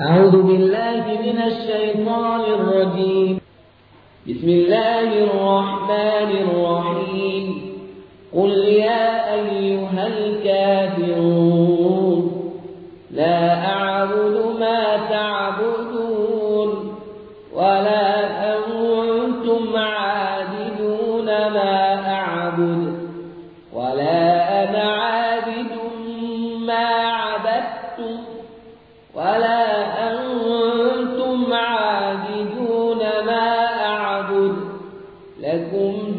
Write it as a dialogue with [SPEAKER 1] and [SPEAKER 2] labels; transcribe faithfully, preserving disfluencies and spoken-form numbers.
[SPEAKER 1] أعوذ بالله من الشيطان الرجيم. بسم الله الرحمن الرحيم. قل يا أيها الكافرون لا أعبد ما تعبدون ولا أنتم عابدون ما أعبد ولا أنا عابد ما عبدتم ولا أنتم عابدون ما أعبد لكم